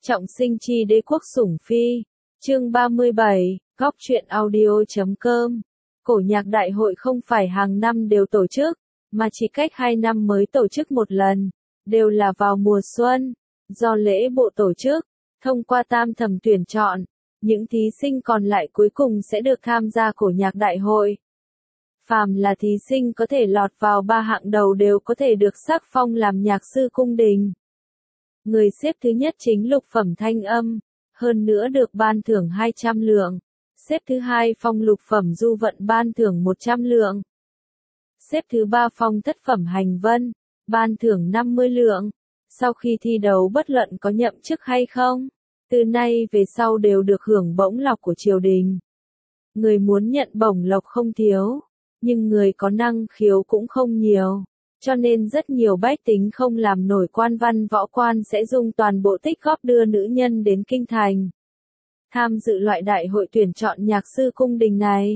Trọng sinh chi đế quốc sủng phi. Chương 37, góc truyện audio.com. Cổ nhạc đại hội không phải hàng năm đều tổ chức, mà chỉ cách 2 năm mới tổ chức một lần, đều là vào mùa xuân. Do lễ bộ tổ chức, thông qua tam thẩm tuyển chọn, những thí sinh còn lại cuối cùng sẽ được tham gia cổ nhạc đại hội. Phàm là thí sinh có thể lọt vào 3 hạng đầu đều có thể được sắc phong làm nhạc sư cung đình. Người xếp thứ nhất chính lục phẩm thanh âm, hơn nữa được ban thưởng 200 lượng. Xếp thứ hai phong lục phẩm du vận ban thưởng 100 lượng. Xếp thứ ba phong thất phẩm hành vân, ban thưởng 50 lượng. Sau khi thi đấu bất luận có nhậm chức hay không, từ nay về sau đều được hưởng bổng lộc của triều đình. Người muốn nhận bổng lộc không thiếu, nhưng người có năng khiếu cũng không nhiều. Cho nên rất nhiều bách tính không làm nổi quan văn võ quan sẽ dùng toàn bộ tích góp đưa nữ nhân đến kinh thành. Tham dự loại đại hội tuyển chọn nhạc sư cung đình này.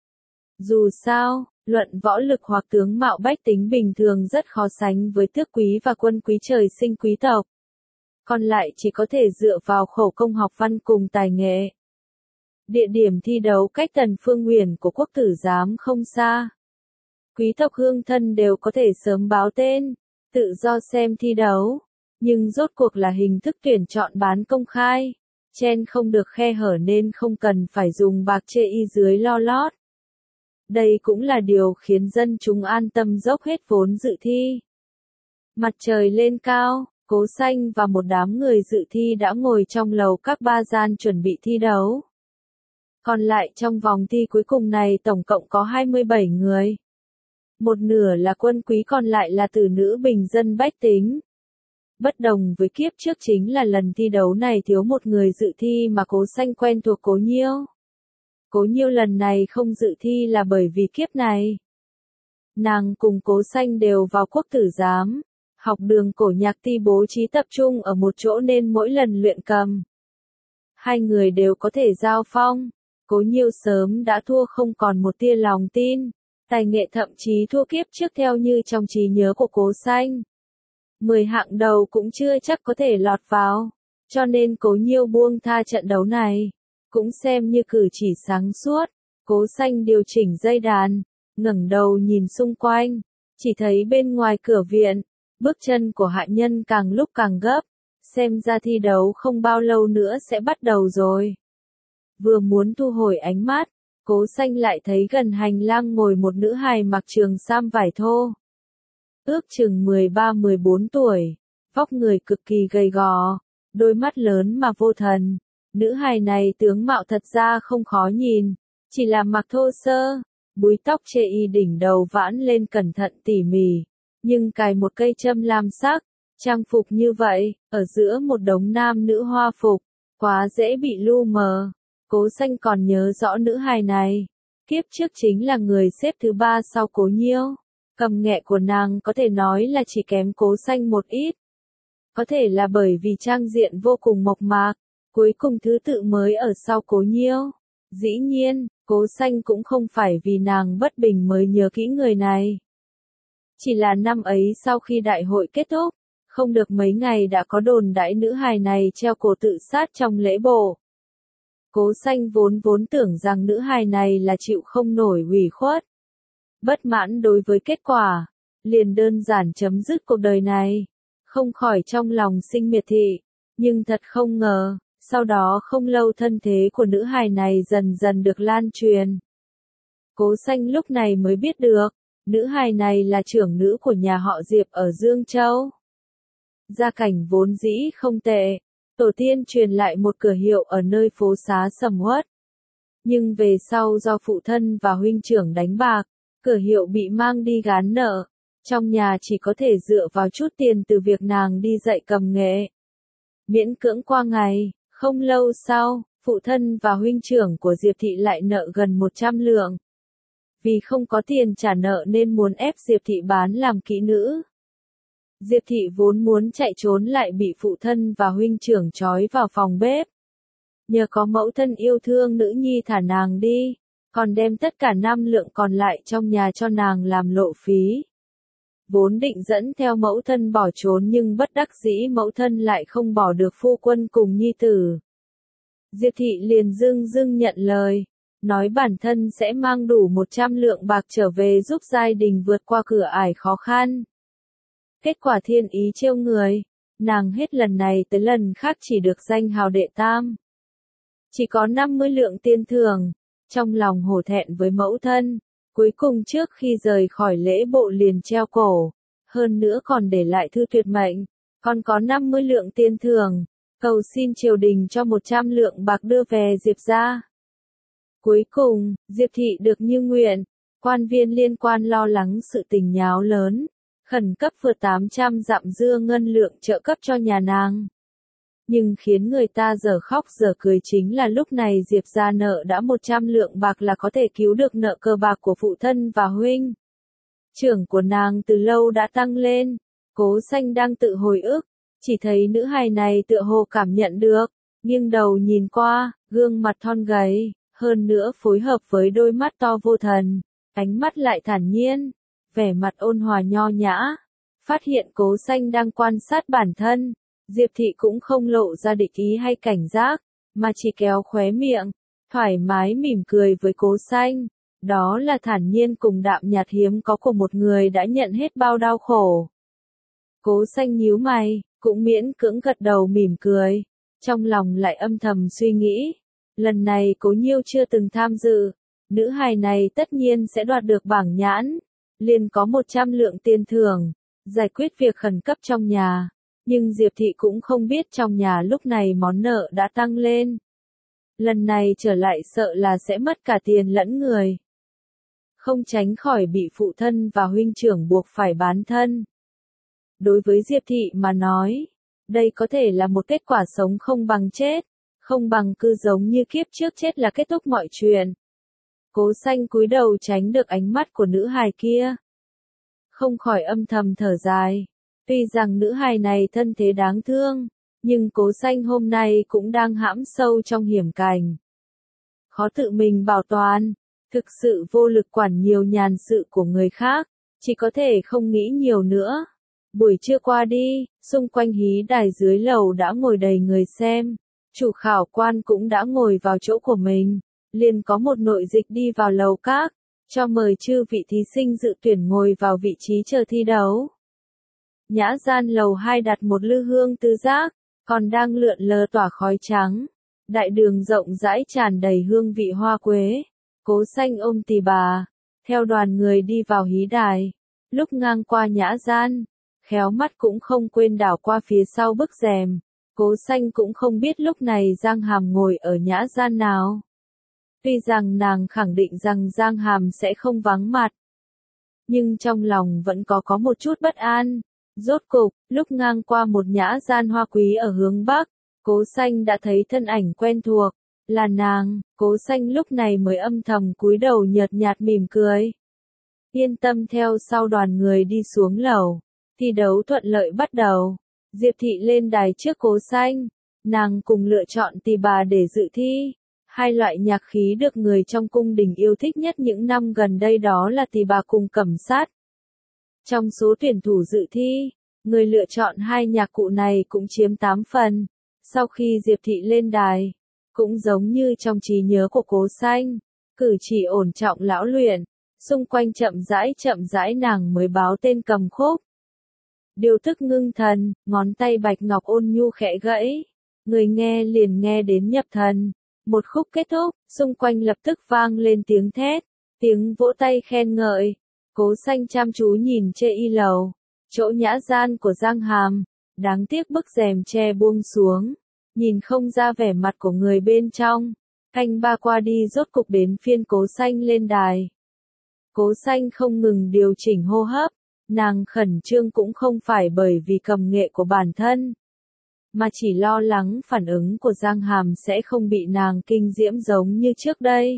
Dù sao, luận võ lực hoặc tướng mạo bách tính bình thường rất khó sánh với tước quý và quân quý trời sinh quý tộc. Còn lại chỉ có thể dựa vào khổ công học văn cùng tài nghệ. Địa điểm thi đấu cách Tần Phương Huyền của quốc tử giám không xa. Quý tộc hương thân đều có thể sớm báo tên, tự do xem thi đấu, nhưng rốt cuộc là hình thức tuyển chọn bán công khai, chen không được khe hở nên không cần phải dùng bạc chê y dưới lo lót. Đây cũng là điều khiến dân chúng an tâm dốc hết vốn dự thi. Mặt trời lên cao, Cố Xanh và một đám người dự thi đã ngồi trong lầu các ba gian chuẩn bị thi đấu. Còn lại trong vòng thi cuối cùng này tổng cộng có 27 người. Một nửa là quân quý còn lại là tử nữ bình dân bách tính. Bất đồng với kiếp trước chính là lần thi đấu này thiếu một người dự thi mà Cố Xanh quen thuộc Cố Nhiêu. Cố Nhiêu lần này không dự thi là bởi vì kiếp này. Nàng cùng Cố Xanh đều vào quốc tử giám, học đường cổ nhạc ti bố trí tập trung ở một chỗ nên mỗi lần luyện cầm. Hai người đều có thể giao phong. Cố Nhiêu sớm đã thua không còn một tia lòng tin. Tài nghệ thậm chí thua kiếp trước theo như trong trí nhớ của Cố Xanh. 10 hạng đầu cũng chưa chắc có thể lọt vào, cho nên Cố Nhiêu buông tha trận đấu này, cũng xem như cử chỉ sáng suốt. Cố Xanh điều chỉnh dây đàn, ngẩng đầu nhìn xung quanh, chỉ thấy bên ngoài cửa viện, bước chân của hạ nhân càng lúc càng gấp, xem ra thi đấu không bao lâu nữa sẽ bắt đầu rồi. Vừa muốn thu hồi ánh mắt, Cố Xanh lại thấy gần hành lang ngồi một nữ hài mặc trường sam vải thô. Ước chừng 13-14 tuổi, vóc người cực kỳ gầy gò, đôi mắt lớn mà vô thần. Nữ hài này tướng mạo thật ra không khó nhìn, chỉ là mặc thô sơ, búi tóc chê y đỉnh đầu vãn lên cẩn thận tỉ mỉ, nhưng cài một cây châm lam sắc, trang phục như vậy, ở giữa một đống nam nữ hoa phục, quá dễ bị lu mờ. Cố Xanh còn nhớ rõ nữ hài này, kiếp trước chính là người xếp thứ 3 sau Cố Nhiêu. Cầm nghệ của nàng có thể nói là chỉ kém Cố Xanh một ít. Có thể là bởi vì trang diện vô cùng mộc mạc, cuối cùng thứ tự mới ở sau Cố Nhiêu. Dĩ nhiên, Cố Xanh cũng không phải vì nàng bất bình mới nhớ kỹ người này. Chỉ là năm ấy sau khi đại hội kết thúc, không được mấy ngày đã có đồn đãi nữ hài này treo cổ tự sát trong lễ bộ. Cố Xanh vốn tưởng rằng nữ hài này là chịu không nổi ủy khuất. Bất mãn đối với kết quả, liền đơn giản chấm dứt cuộc đời này, không khỏi trong lòng sinh miệt thị, nhưng thật không ngờ, sau đó không lâu thân thế của nữ hài này dần dần được lan truyền. Cố Xanh lúc này mới biết được, nữ hài này là trưởng nữ của nhà họ Diệp ở Dương Châu. Gia cảnh vốn dĩ không tệ, tổ tiên truyền lại một cửa hiệu ở nơi phố xá sầm uất. Nhưng về sau do phụ thân và huynh trưởng đánh bạc, cửa hiệu bị mang đi gán nợ, trong nhà chỉ có thể dựa vào chút tiền từ việc nàng đi dạy cầm nghệ. Miễn cưỡng qua ngày, không lâu sau, phụ thân và huynh trưởng của Diệp Thị lại nợ gần 100 lượng. Vì không có tiền trả nợ nên muốn ép Diệp Thị bán làm kỹ nữ. Diệp Thị vốn muốn chạy trốn lại bị phụ thân và huynh trưởng trói vào phòng bếp. Nhờ có mẫu thân yêu thương nữ nhi thả nàng đi, còn đem tất cả 5 lượng còn lại trong nhà cho nàng làm lộ phí. vốn định dẫn theo mẫu thân bỏ trốn nhưng bất đắc dĩ mẫu thân lại không bỏ được phu quân cùng nhi tử. Diệp thị liền dưng dưng nhận lời, nói bản thân sẽ mang đủ 100 lượng bạc trở về giúp gia đình vượt qua cửa ải khó khăn. Kết quả thiên ý trêu người, nàng hết lần này tới lần khác chỉ được danh hào đệ tam. Chỉ có 50 lượng tiền thưởng, trong lòng hổ thẹn với mẫu thân, cuối cùng trước khi rời khỏi lễ bộ liền treo cổ, hơn nữa còn để lại thư tuyệt mệnh, còn có 50 lượng tiền thưởng, cầu xin triều đình cho 100 lượng bạc đưa về Diệp gia. Cuối cùng, Diệp thị được như nguyện, quan viên liên quan lo lắng sự tình nháo lớn, khẩn cấp vượt 800 dặm dưa ngân lượng trợ cấp cho nhà nàng. Nhưng khiến người ta giờ khóc giờ cười chính là lúc này Diệp gia nợ đã 100 lượng bạc là có thể cứu được nợ cờ bạc của phụ thân và huynh trưởng của nàng từ lâu đã tăng lên. Cố Xanh đang tự hồi ức, chỉ thấy nữ hài này tựa hồ cảm nhận được, nghiêng đầu nhìn qua, gương mặt thon gầy, hơn nữa phối hợp với đôi mắt to vô thần, ánh mắt lại thản nhiên, vẻ mặt ôn hòa nho nhã. Phát hiện Cố Xanh đang quan sát bản thân, Diệp thị cũng không lộ ra địch ý hay cảnh giác, mà chỉ kéo khóe miệng, thoải mái mỉm cười với Cố Xanh. Đó là thản nhiên cùng đạm nhạt hiếm có của một người đã nhận hết bao đau khổ. Cố Xanh nhíu mày, cũng miễn cưỡng gật đầu mỉm cười, trong lòng lại âm thầm suy nghĩ, lần này Cố Nhiêu chưa từng tham dự, nữ hài này tất nhiên sẽ đoạt được bảng nhãn, liền có 100 lượng tiền thưởng, giải quyết việc khẩn cấp trong nhà. Nhưng Diệp thị cũng không biết trong nhà lúc này món nợ đã tăng lên. Lần này trở lại sợ là sẽ mất cả tiền lẫn người. Không tránh khỏi bị phụ thân và huynh trưởng buộc phải bán thân. Đối với Diệp thị mà nói, đây có thể là một kết quả sống không bằng chết, không bằng cứ giống như kiếp trước chết là kết thúc mọi chuyện. Cố Xanh cúi đầu tránh được ánh mắt của nữ hài kia. Không khỏi âm thầm thở dài. Tuy rằng nữ hài này thân thế đáng thương, nhưng Cố Xanh hôm nay cũng đang hãm sâu trong hiểm cảnh. Khó tự mình bảo toàn, thực sự vô lực quản nhiều nhàn sự của người khác, chỉ có thể không nghĩ nhiều nữa. Buổi trưa qua đi, xung quanh hí đài dưới lầu đã ngồi đầy người xem, chủ khảo quan cũng đã ngồi vào chỗ của mình, liền có một nội dịch đi vào lầu các, cho mời chư vị thí sinh dự tuyển ngồi vào vị trí chờ thi đấu. Nhã gian lầu 2 đặt một lư hương tứ giác, còn đang lượn lờ tỏa khói trắng. Đại đường rộng rãi tràn đầy hương vị hoa quế. Cố Xanh ôm tỳ bà, theo đoàn người đi vào hí đài. Lúc ngang qua nhã gian, khéo mắt cũng không quên đảo qua phía sau bức rèm. Cố Xanh cũng không biết lúc này Giang Hàm ngồi ở nhã gian nào. Tuy rằng nàng khẳng định rằng Giang Hàm sẽ không vắng mặt, nhưng trong lòng vẫn có một chút bất an. Rốt cục, lúc ngang qua một nhã gian hoa quý ở hướng Bắc, Cố Xanh đã thấy thân ảnh quen thuộc, là nàng. Cố Xanh lúc này mới âm thầm cúi đầu nhợt nhạt mỉm cười. Yên tâm theo sau đoàn người đi xuống lầu, thi đấu thuận lợi bắt đầu. Diệp thị lên đài trước Cố Xanh, nàng cùng lựa chọn tỳ bà để dự thi. Hai loại nhạc khí được người trong cung đình yêu thích nhất những năm gần đây đó là tỳ bà cùng cẩm sát. Trong số tuyển thủ dự thi, người lựa chọn hai nhạc cụ này cũng chiếm 8 phần. Sau khi Diệp thị lên đài, cũng giống như trong trí nhớ của Cố Xanh, cử chỉ ổn trọng lão luyện, xung quanh chậm rãi nàng mới báo tên cầm khúc. Điều tức ngưng thần, ngón tay bạch ngọc ôn nhu khẽ gãy, người nghe liền nghe đến nhập thần. Một khúc kết thúc, xung quanh lập tức vang lên tiếng thét, tiếng vỗ tay khen ngợi. Cố Xanh chăm chú nhìn chê y lầu, chỗ nhã gian của Giang Hàm, đáng tiếc bức rèm che buông xuống, nhìn không ra vẻ mặt của người bên trong. Canh ba qua đi rốt cục đến phiên Cố Xanh lên đài. Cố Xanh không ngừng điều chỉnh hô hấp, nàng khẩn trương cũng không phải bởi vì cầm nghệ của bản thân, mà chỉ lo lắng phản ứng của Giang Hàm sẽ không bị nàng kinh diễm giống như trước đây.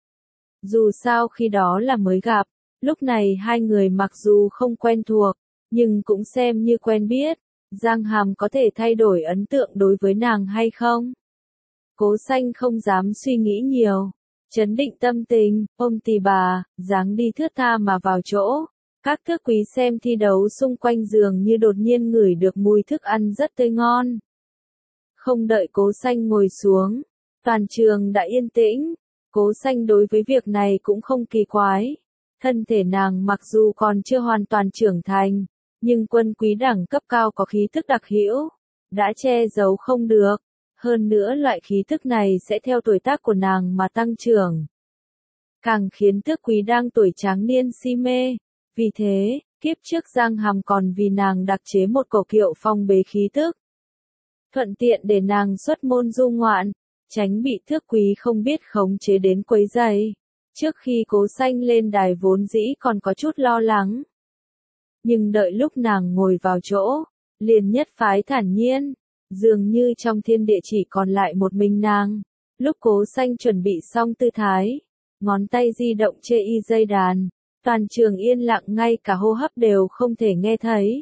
Dù sao khi đó là mới gặp, lúc này hai người mặc dù không quen thuộc, nhưng cũng xem như quen biết. Giang Hàm có thể thay đổi ấn tượng đối với nàng hay không? Cố Xanh không dám suy nghĩ nhiều, trấn định tâm tình, ôm tỳ bà, dáng đi thướt tha mà vào chỗ. Các thước quý xem thi đấu xung quanh giường như đột nhiên ngửi được mùi thức ăn rất tươi ngon. Không đợi Cố Xanh ngồi xuống, toàn trường đã yên tĩnh. Cố Xanh đối với việc này cũng không kỳ quái. Thân thể nàng mặc dù còn chưa hoàn toàn trưởng thành, nhưng quân quý đẳng cấp cao có khí thức đặc hữu, đã che giấu không được. Hơn nữa loại khí thức này sẽ theo tuổi tác của nàng mà tăng trưởng, càng khiến tước quý đang tuổi tráng niên si mê. Vì thế, kiếp trước Giang Hàm còn vì nàng đặc chế một cổ kiệu phong bế khí tức, thuận tiện để nàng xuất môn du ngoạn, tránh bị tước quý không biết khống chế đến quấy rầy. Trước khi Cố Xanh lên đài vốn dĩ còn có chút lo lắng, nhưng đợi lúc nàng ngồi vào chỗ, liền nhất phái thản nhiên, dường như trong thiên địa chỉ còn lại một mình nàng. Lúc Cố Xanh chuẩn bị xong tư thái, ngón tay di động chê y dây đàn, toàn trường yên lặng, ngay cả hô hấp đều không thể nghe thấy.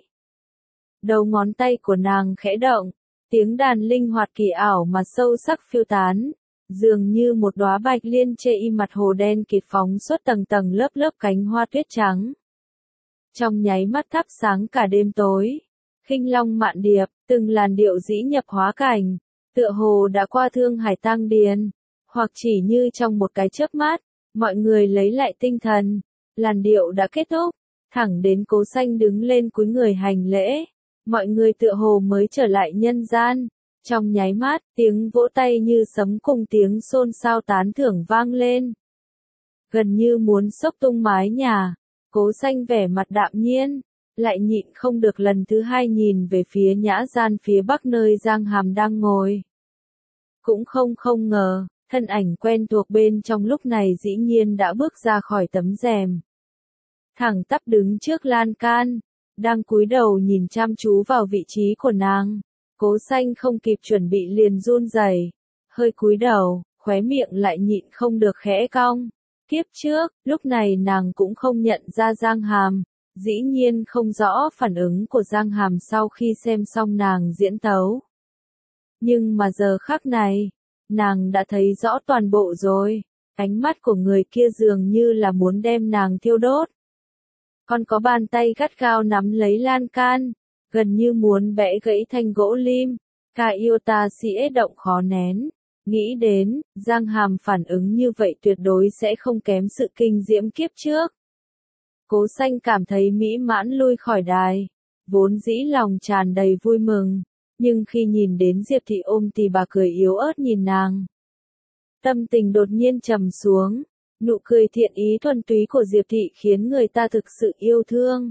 Đầu ngón tay của nàng khẽ động, tiếng đàn linh hoạt kỳ ảo mà sâu sắc phiêu tán, dường như một đóa bạch liên chê y mặt hồ đen kịt phóng xuất tầng tầng lớp lớp cánh hoa tuyết trắng. Trong nháy mắt thắp sáng cả đêm tối, khinh long mạn điệp, từng làn điệu dĩ nhập hóa cảnh, tựa hồ đã qua thương hải tang điền, hoặc chỉ như trong một cái chớp mắt, mọi người lấy lại tinh thần, làn điệu đã kết thúc, thẳng đến Cố Xanh đứng lên cúi người hành lễ, mọi người tựa hồ mới trở lại nhân gian. Trong nháy mắt, tiếng vỗ tay như sấm cùng tiếng xôn xao tán thưởng vang lên, gần như muốn xốc tung mái nhà. Cố Xanh vẻ mặt đạm nhiên, lại nhịn không được lần thứ hai nhìn về phía nhã gian phía bắc nơi Giang Hàm đang ngồi. Cũng không ngờ, thân ảnh quen thuộc bên trong lúc này dĩ nhiên đã bước ra khỏi tấm rèm, thẳng tắp đứng trước lan can, đang cúi đầu nhìn chăm chú vào vị trí của nàng. Cố Xanh không kịp chuẩn bị liền run rẩy, hơi cúi đầu, khóe miệng lại nhịn không được khẽ cong. Kiếp trước, lúc này nàng cũng không nhận ra Giang Hàm, dĩ nhiên không rõ phản ứng của Giang Hàm sau khi xem xong nàng diễn tấu. Nhưng mà giờ khắc này, nàng đã thấy rõ toàn bộ rồi, ánh mắt của người kia dường như là muốn đem nàng thiêu đốt. Còn có bàn tay gắt gao nắm lấy lan can, gần như muốn bẻ gãy thanh gỗ lim. Cả yêu ta sĩ động khó nén, nghĩ đến, Giang Hàm phản ứng như vậy tuyệt đối sẽ không kém sự kinh diễm kiếp trước. Cố Xanh cảm thấy mỹ mãn lui khỏi đài, vốn dĩ lòng tràn đầy vui mừng, nhưng khi nhìn đến Diệp Thị ôm tì bà cười yếu ớt nhìn nàng, tâm tình đột nhiên trầm xuống. Nụ cười thiện ý thuần túy của Diệp Thị khiến người ta thực sự yêu thương.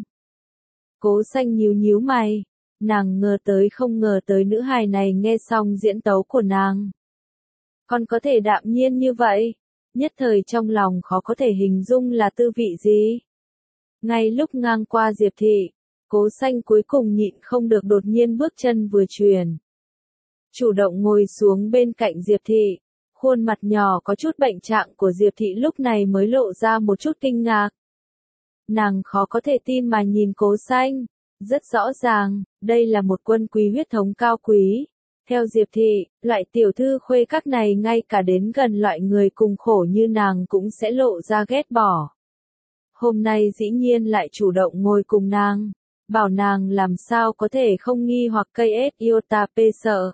Cố Xanh nhíu nhíu mày, nàng không ngờ tới nữ hài này nghe xong diễn tấu của nàng, còn có thể đạm nhiên như vậy, nhất thời trong lòng khó có thể hình dung là tư vị gì. Ngay lúc ngang qua Diệp Thị, Cố Xanh cuối cùng nhịn không được đột nhiên bước chân vừa chuyển, chủ động ngồi xuống bên cạnh Diệp Thị. Khuôn mặt nhỏ có chút bệnh trạng của Diệp Thị lúc này mới lộ ra một chút kinh ngạc. Nàng khó có thể tin mà nhìn Cố Xanh, rất rõ ràng, đây là một quân quý huyết thống cao quý. Theo Diệp Thị, loại tiểu thư khuê các này ngay cả đến gần loại người cùng khổ như nàng cũng sẽ lộ ra ghét bỏ. Hôm nay dĩ nhiên lại chủ động ngồi cùng nàng, bảo nàng làm sao có thể không nghi hoặc KS Iota P sợ.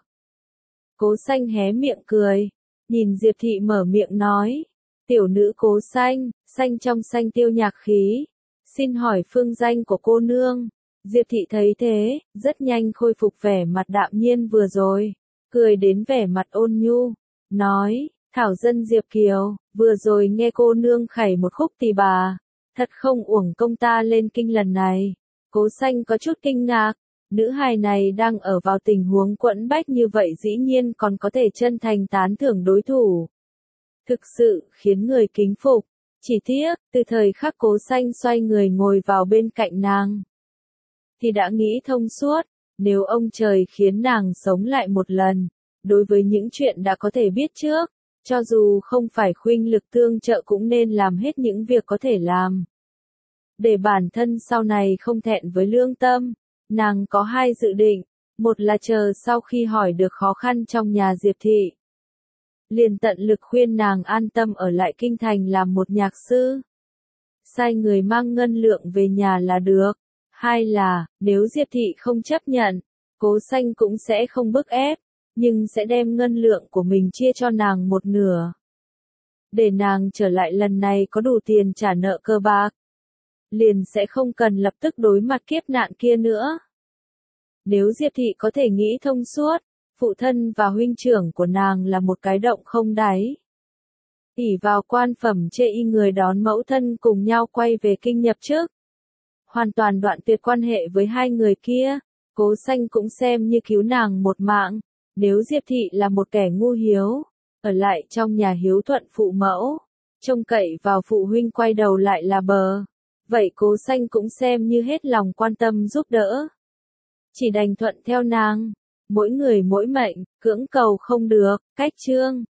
Cố Xanh hé miệng cười, nhìn Diệp Thị mở miệng nói, tiểu nữ Cố Xanh, xanh trong xanh tiêu nhạc khí, xin hỏi phương danh của cô nương. Diệp Thị thấy thế, rất nhanh khôi phục vẻ mặt đạm nhiên vừa rồi, cười đến vẻ mặt ôn nhu, nói, thảo dân Diệp Kiều, vừa rồi nghe cô nương khẩy một khúc tỳ bà, thật không uổng công ta lên kinh lần này. Cố Xanh có chút kinh ngạc, nữ hài này đang ở vào tình huống quẫn bách như vậy dĩ nhiên còn có thể chân thành tán thưởng đối thủ. Thực sự khiến người kính phục, chỉ tiếc, từ thời khắc Cố Xanh xoay người ngồi vào bên cạnh nàng, thì đã nghĩ thông suốt, nếu ông trời khiến nàng sống lại một lần, đối với những chuyện đã có thể biết trước, cho dù không phải khuynh lực tương trợ cũng nên làm hết những việc có thể làm. Để bản thân sau này không thẹn với lương tâm, nàng có hai dự định, một là chờ sau khi hỏi được khó khăn trong nhà Diệp Thị, liền tận lực khuyên nàng an tâm ở lại kinh thành làm một nhạc sư. sai người mang ngân lượng về nhà là được. Hai là, nếu Diệp Thị không chấp nhận, Cố Xanh cũng sẽ không bức ép, nhưng sẽ đem ngân lượng của mình chia cho nàng một nửa. Để nàng trở lại lần này có đủ tiền trả nợ cờ bạc. Liền sẽ không cần lập tức đối mặt kiếp nạn kia nữa. Nếu Diệp Thị có thể nghĩ thông suốt, phụ thân và huynh trưởng của nàng là một cái động không đáy. ỷ vào quan phẩm chê y người đón mẫu thân cùng nhau quay về kinh nhập trước. Hoàn toàn đoạn tuyệt quan hệ với hai người kia, Cố Xanh cũng xem như cứu nàng một mạng. Nếu Diệp Thị là một kẻ ngu hiếu, ở lại trong nhà hiếu thuận phụ mẫu, trông cậy vào phụ huynh quay đầu lại là bờ, vậy Cố Xanh cũng xem như hết lòng quan tâm giúp đỡ. Chỉ đành thuận theo nàng, mỗi người mỗi mệnh, cưỡng cầu không được, cách chương.